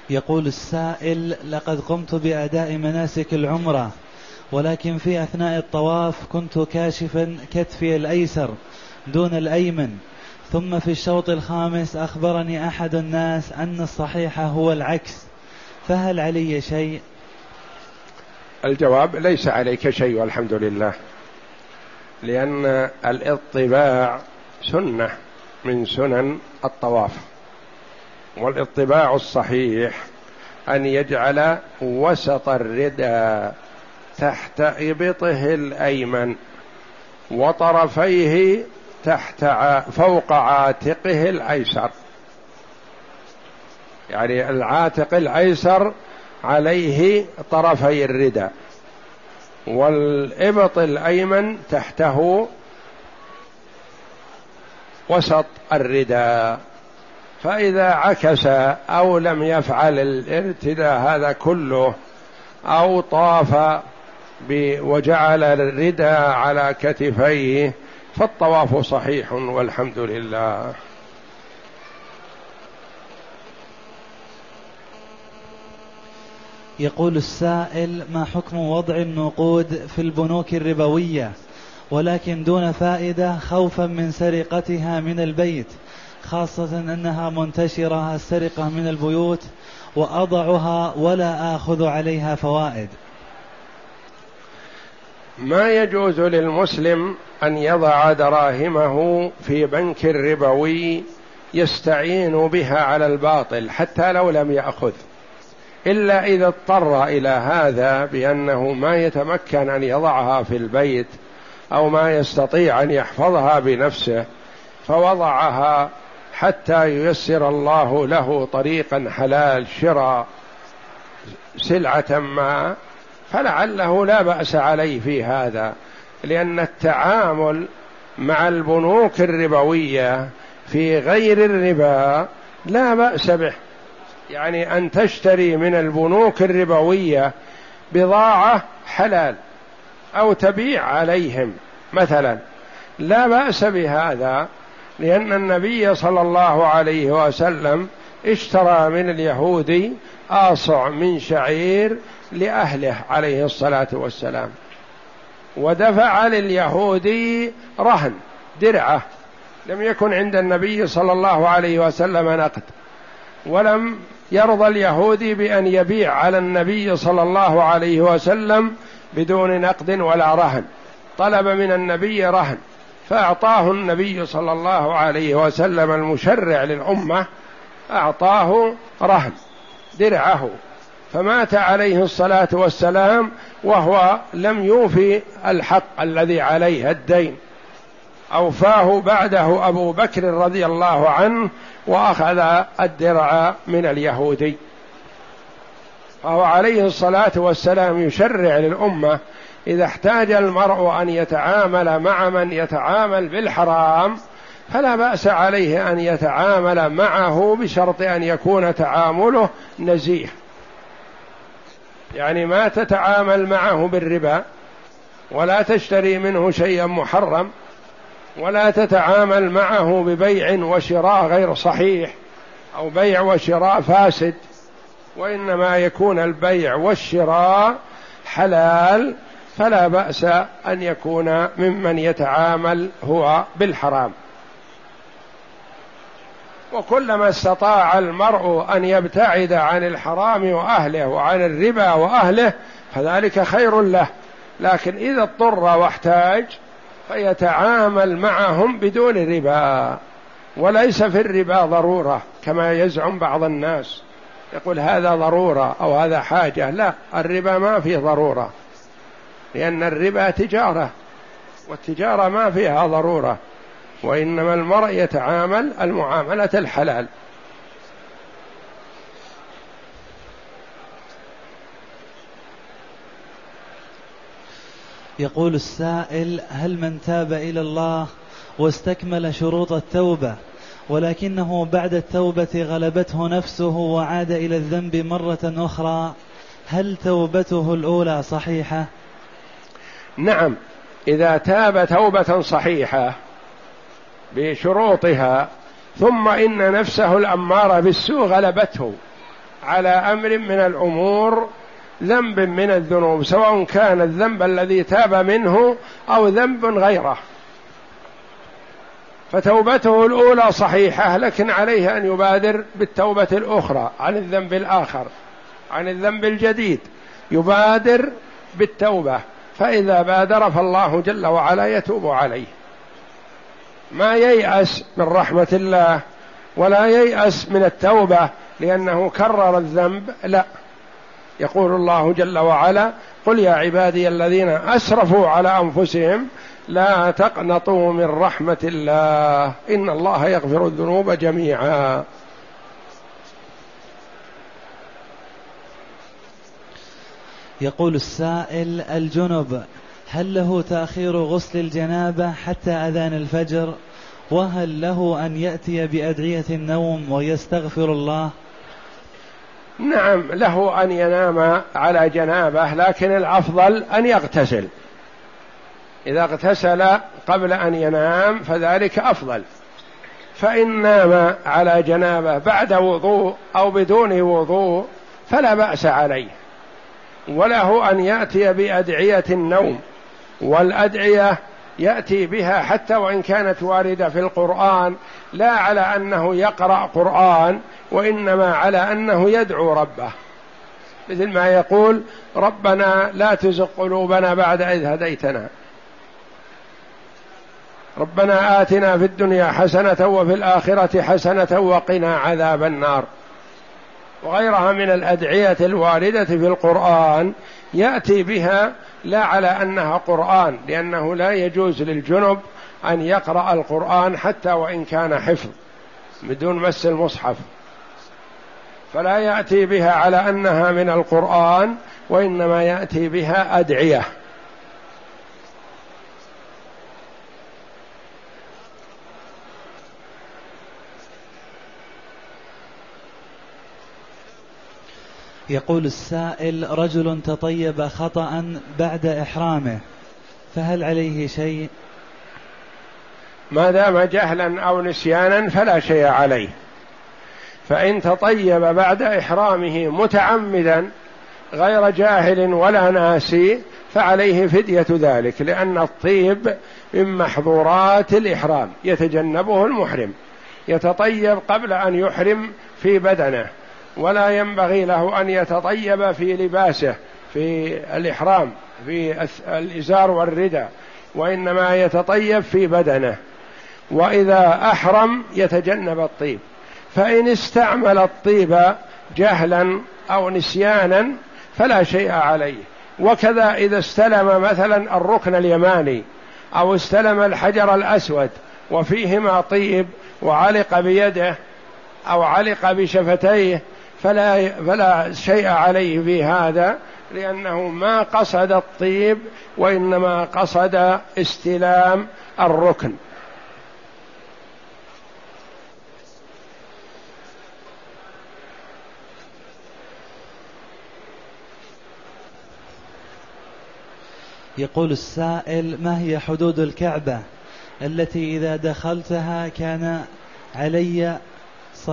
يقول السائل: لقد قمت بأداء مناسك العمرة، ولكن في أثناء الطواف كنت كاشفا كتفي الأيسر دون الأيمن، ثم في الشوط الخامس أخبرني أحد الناس أن الصحيح هو العكس، فهل علي شيء؟ الجواب: ليس عليك شيء والحمد لله، لأن الاطباع سنة من سنن الطواف، والاطباع الصحيح أن يجعل وسط الرداء تحت إبطه الأيمن وطرفيه تحت فوق عاتقه الأيسر، يعني العاتق الأيسر عليه طرفي الرداء، والإبط الأيمن تحته وسط الرداء. فإذا عكس أو لم يفعل الارتداء هذا كله، أو طاف وجعل الرداء على كتفيه، فالطواف صحيح والحمد لله. يقول السائل: ما حكم وضع النقود في البنوك الربوية ولكن دون فائدة خوفا من سرقتها من البيت، خاصة أنها منتشرة السرقة من البيوت، وأضعها ولا آخذ عليها فوائد؟ ما يجوز للمسلم أن يضع دراهمه في بنك ربوي يستعين بها على الباطل حتى لو لم يأخذ، إلا إذا اضطر إلى هذا بأنه ما يتمكن أن يضعها في البيت أو ما يستطيع أن يحفظها بنفسه، فوضعها حتى ييسر الله له طريقا حلال شراء سلعة ما، فلعله لا بأس عليه في هذا، لأن التعامل مع البنوك الربوية في غير الربا لا بأس به، يعني أن تشتري من البنوك الربوية بضاعة حلال أو تبيع عليهم مثلا، لا بأس بهذا، لأن النبي صلى الله عليه وسلم اشترى من اليهودي آصع من شعير لأهله عليه الصلاة والسلام، ودفع لليهودي رهن درعه، لم يكن عند النبي صلى الله عليه وسلم نقد، ولم يرضى اليهودي بأن يبيع على النبي صلى الله عليه وسلم بدون نقد ولا رهن، طلب من النبي رهن، فأعطاه النبي صلى الله عليه وسلم المشرع للأمة، أعطاه رهن درعه، فمات عليه الصلاة والسلام وهو لم يوفي الحق الذي عليه الدين، أوفاه بعده أبو بكر رضي الله عنه وأخذ الدرع من اليهودي. فهو عليه الصلاة والسلام يشرع للأمة إذا احتاج المرء أن يتعامل مع من يتعامل بالحرام فلا بأس عليه أن يتعامل معه بشرط أن يكون تعامله نزيه، يعني ما تتعامل معه بالربا ولا تشتري منه شيئا محرم ولا تتعامل معه ببيع وشراء غير صحيح أو بيع وشراء فاسد، وإنما يكون البيع والشراء حلال، فلا بأس أن يكون ممن يتعامل هو بالحرام. وكلما استطاع المرء أن يبتعد عن الحرام وأهله وعن الربا وأهله فذلك خير له، لكن إذا اضطر واحتاج فيتعامل معهم بدون ربا، وليس في الربا ضرورة كما يزعم بعض الناس، يقول هذا ضرورة أو هذا حاجة، لا، الربا ما فيه ضرورة، لأن الربا تجارة، والتجارة ما فيها ضرورة، وإنما المرء يتعامل المعاملة الحلال. يقول السائل: هل من تاب إلى الله واستكمل شروط التوبة ولكنه بعد التوبة غلبته نفسه وعاد إلى الذنب مرة أخرى، هل توبته الأولى صحيحة؟ نعم، إذا تاب توبة صحيحة بشروطها ثم إن نفسه الأمارة بالسوء غلبته على أمر من الأمور ذنب من الذنوب، سواء كان الذنب الذي تاب منه أو ذنب غيره، فتوبته الأولى صحيحة، لكن عليه أن يبادر بالتوبة الأخرى عن الذنب الآخر، عن الذنب الجديد يبادر بالتوبة، فإذا بادر فالله جل وعلا يتوب عليه. ما ييأس من رحمة الله ولا ييأس من التوبة لأنه كرر الذنب، لا. يقول الله جل وعلا: قل يا عبادي الذين أسرفوا على أنفسهم لا تقنطوا من رحمة الله إن الله يغفر الذنوب جميعا. يقول السائل: الجنب هل له تأخير غسل الجنابة حتى أذان الفجر؟ وهل له أن يأتي بأدعية النوم ويستغفر الله؟ نعم، له أن ينام على جنابه، لكن الأفضل أن يغتسل. إذا اغتسل قبل أن ينام فذلك أفضل. فإن نام على جنابه بعد وضوء أو بدون وضوء فلا بأس عليه، وله أن يأتي بأدعية النوم، والأدعية يأتي بها حتى وإن كانت واردة في القرآن، لا على أنه يقرأ قرآن، وإنما على أنه يدعو ربه، مثل ما يقول: ربنا لا تزغ قلوبنا بعد إذ هديتنا، ربنا آتنا في الدنيا حسنة وفي الآخرة حسنة وقنا عذاب النار، وغيرها من الأدعية الواردة في القرآن يأتي بها لا على أنها قرآن، لأنه لا يجوز للجنب أن يقرأ القرآن حتى وإن كان حفظ بدون مس المصحف، فلا يأتي بها على أنها من القرآن، وإنما يأتي بها أدعية. يقول السائل: رجل تطيب خطأ بعد إحرامه، فهل عليه شيء؟ ما دام جهلا أو نسيانا فلا شيء عليه. فإن تطيب بعد إحرامه متعمدا غير جاهل ولا ناسي فعليه فدية ذلك، لأن الطيب من محظورات الإحرام يتجنبه المحرم. يتطيب قبل أن يحرم في بدنه، ولا ينبغي له أن يتطيب في لباسه في الإحرام في الإزار والرداء، وإنما يتطيب في بدنه، وإذا أحرم يتجنب الطيب. فإن استعمل الطيب جهلا أو نسيانا فلا شيء عليه. وكذا إذا استلم مثلا الركن اليماني أو استلم الحجر الأسود وفيهما طيب وعلق بيده أو علق بشفتيه فلا, فلا شيء عليه في هذا، لأنه ما قصد الطيب وإنما قصد استلام الركن. يقول السائل: ما هي حدود الكعبة التي إذا دخلتها كان علي ص...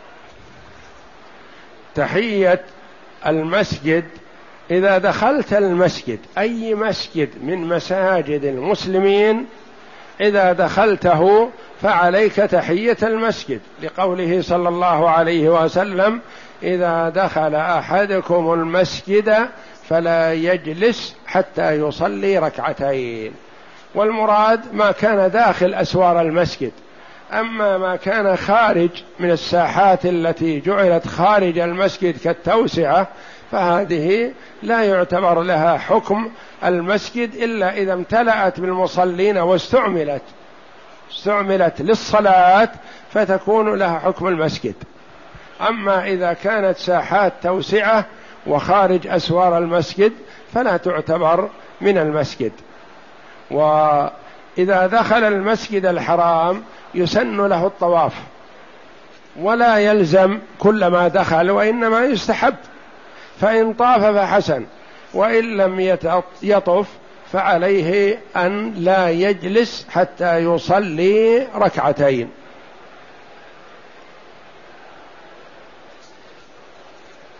تحية المسجد؟ إذا دخلت المسجد، أي مسجد من مساجد المسلمين إذا دخلته فعليك تحية المسجد، لقوله صلى الله عليه وسلم: إذا دخل أحدكم المسجد فلا يجلس حتى يصلي ركعتين. والمراد ما كان داخل أسوار المسجد. أما ما كان خارج من الساحات التي جعلت خارج المسجد كالتوسعة فهذه لا يعتبر لها حكم المسجد إلا إذا امتلأت بالمصلين واستعملت استعملت للصلاة فتكون لها حكم المسجد. أما إذا كانت ساحات توسعة وخارج أسوار المسجد فلا تعتبر من المسجد. وإذا دخل المسجد الحرام يسن له الطواف، ولا يلزم كل ما دخل، وإنما يستحب، فإن طاف فحسن، وإن لم يطف فعليه أن لا يجلس حتى يصلي ركعتين.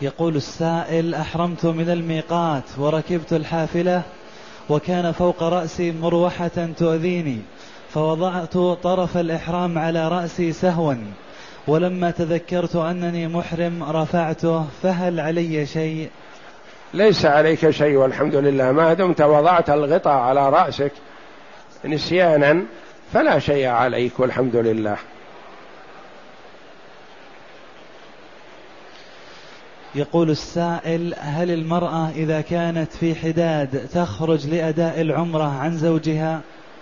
يقول السائل: أحرمت من الميقات وركبت الحافلة وكان فوق رأسي مروحة تؤذيني، فوضعت طرف الإحرام على رأسي سهوا، ولما تذكرت أنني محرم رفعته، فهل علي شيء؟ ليس عليك شيء والحمد لله، ما دمت وضعت الغطاء على رأسك نسيانا فلا شيء عليك والحمد لله. يقول السائل: هل المرأة إذا كانت في حداد تخرج لأداء العمرة عن زوجها؟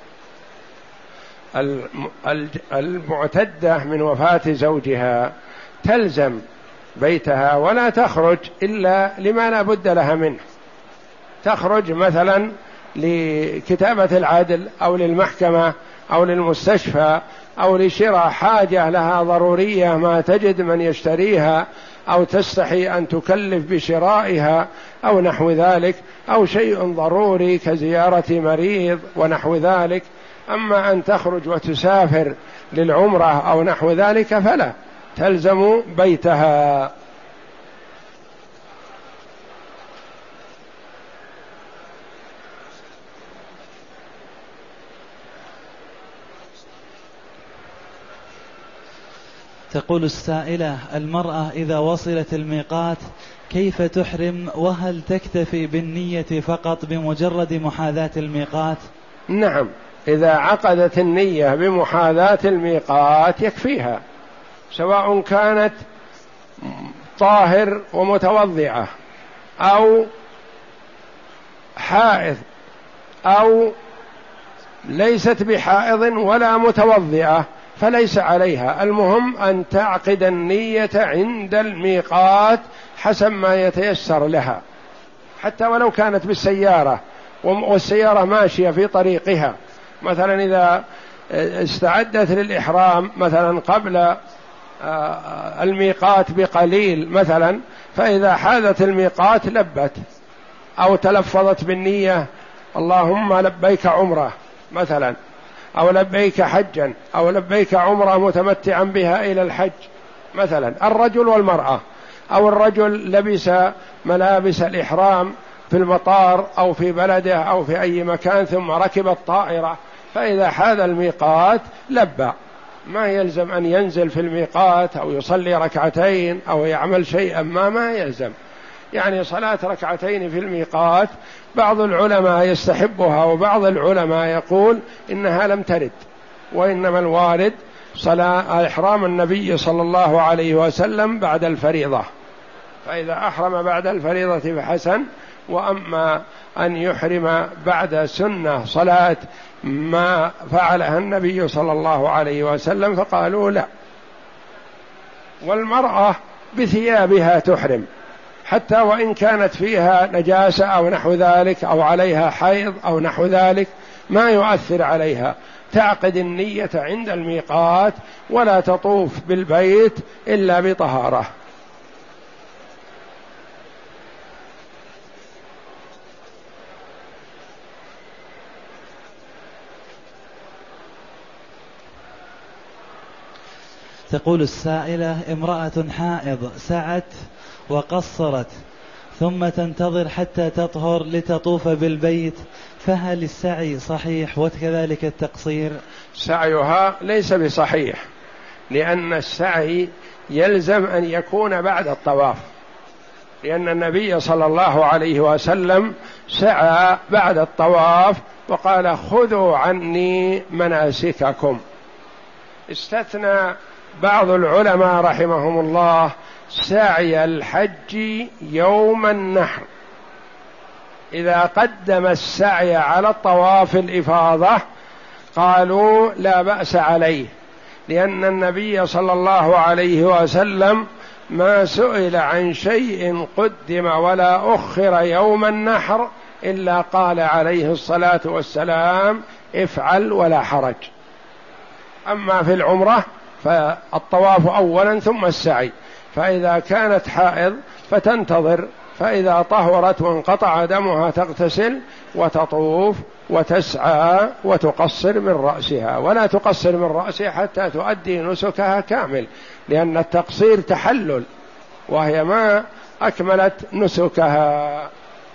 المعتدة من وفاة زوجها تلزم بيتها ولا تخرج إلا لما لا بد لها منه، تخرج مثلا لكتابة العدل أو للمحكمة أو للمستشفى أو لشراء حاجة لها ضرورية ما تجد من يشتريها، أو تستحي أن تكلف بشرائها أو نحو ذلك، أو شيء ضروري كزيارة مريض ونحو ذلك. أما أن تخرج وتسافر للعمرة أو نحو ذلك فلا، تلزم بيتها. تقول السائلة: المرأة إذا وصلت الميقات كيف تحرم، وهل تكتفي بالنية فقط بمجرد محاذاة الميقات؟ نعم، إذا عقدت النية بمحاذاة الميقات يكفيها، سواء كانت طاهر ومتوضعة أو حائض أو ليست بحائض ولا متوضعة فليس عليها، المهم أن تعقد النية عند الميقات حسب ما يتيسر لها، حتى ولو كانت بالسيارة والسيارة ماشية في طريقها، مثلا إذا استعدت للإحرام مثلا قبل الميقات بقليل مثلا، فإذا حاذت الميقات لبت أو تلفظت بالنية اللهم لبيك عمرة مثلا، أو لبيك حجا، أو لبيك عمرة متمتعا بها إلى الحج مثلا، الرجل والمرأة، أو الرجل لبس ملابس الإحرام في المطار أو في بلده أو في أي مكان ثم ركب الطائرة، فإذا حاذ الميقات لبى، ما يلزم أن ينزل في الميقات أو يصلي ركعتين أو يعمل شيئا ما ما يلزم. يعني صلاة ركعتين في الميقات بعض العلماء يستحبها وبعض العلماء يقول إنها لم ترد، وإنما الوارد صلاة إحرام النبي صلى الله عليه وسلم بعد الفريضة، فإذا أحرم بعد الفريضة فحسن، وأما أن يحرم بعد سنة صلاة ما فعلها النبي صلى الله عليه وسلم فقالوا لا. والمرأة بثيابها تحرم حتى وإن كانت فيها نجاسة أو نحو ذلك أو عليها حيض أو نحو ذلك ما يؤثر عليها، تعقد النية عند الميقات ولا تطوف بالبيت إلا بطهارة. تقول السائلة: امرأة حائض سعت وقصرت ثم تنتظر حتى تطهر لتطوف بالبيت، فهل السعي صحيح وكذلك التقصير؟ سعيها ليس بصحيح، لأن السعي يلزم أن يكون بعد الطواف، لأن النبي صلى الله عليه وسلم سعى بعد الطواف وقال خذوا عني مناسككم. استثنى بعض العلماء رحمهم الله سعي الحج يوم النحر، إذا قدم السعي على الطواف الإفاضة قالوا لا بأس عليه، لأن النبي صلى الله عليه وسلم ما سئل عن شيء قدم ولا أخر يوم النحر إلا قال عليه الصلاة والسلام افعل ولا حرج. أما في العمرة فالطواف أولا ثم السعي، فإذا كانت حائض فتنتظر، فإذا طهرت وانقطع دمها تغتسل وتطوف وتسعى وتقصر من رأسها، ولا تقصر من رأسها حتى تؤدي نسكها كامل، لأن التقصير تحلل وهي ما أكملت نسكها.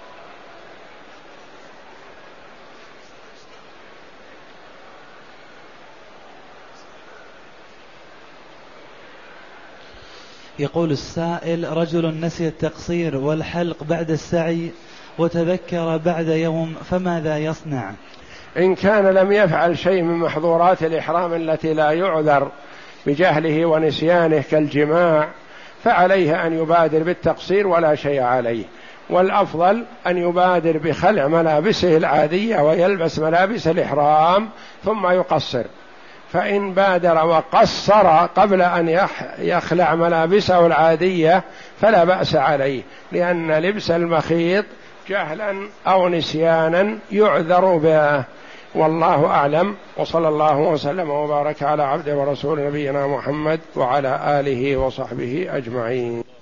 يقول السائل: رجل نسي التقصير والحلق بعد السعي وتذكر بعد يوم، فماذا يصنع؟ إن كان لم يفعل شيء من محظورات الإحرام التي لا يعذر بجهله ونسيانه كالجماع، فعليه أن يبادر بالتقصير ولا شيء عليه، والأفضل أن يبادر بخلع ملابسه العادية ويلبس ملابس الإحرام ثم يقصر. فإن بادر وقصر قبل أن يخلع ملابسه العادية فلا بأس عليه، لأن لبس المخيط جهلا أو نسيانا يعذر به. والله أعلم، وصلى الله وسلم وبارك على عبده ورسول نبينا محمد وعلى آله وصحبه أجمعين.